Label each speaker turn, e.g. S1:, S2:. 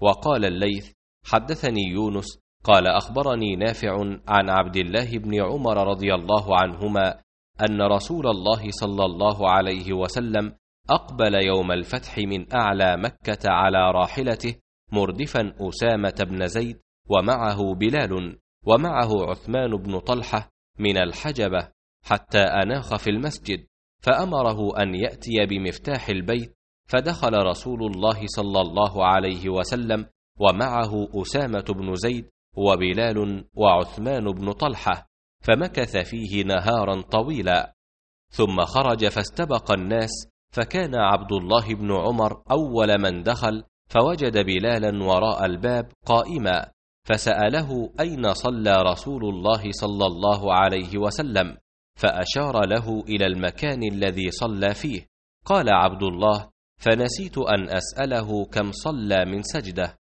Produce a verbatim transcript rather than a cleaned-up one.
S1: وقال الليث حدثني يونس قال أخبرني نافع عن عبد الله بن عمر رضي الله عنهما أن رسول الله صلى الله عليه وسلم أقبل يوم الفتح من أعلى مكة على راحلته مردفا أسامة بن زيد ومعه بلال ومعه عثمان بن طلحة من الحجبة حتى أناخ في المسجد، فأمره أن يأتي بمفتاح البيت، فدخل رسول الله صلى الله عليه وسلم ومعه أسامة بن زيد وبلال وعثمان بن طلحة، فمكث فيه نهارا طويلا، ثم خرج فاستبق الناس، فكان عبد الله بن عمر أول من دخل، فوجد بلالا وراء الباب قائما، فسأله أين صلى رسول الله صلى الله عليه وسلم، فأشار له إلى المكان الذي صلى فيه. قال عبد الله: فنسيت أن أسأله كم صلى من سجدة.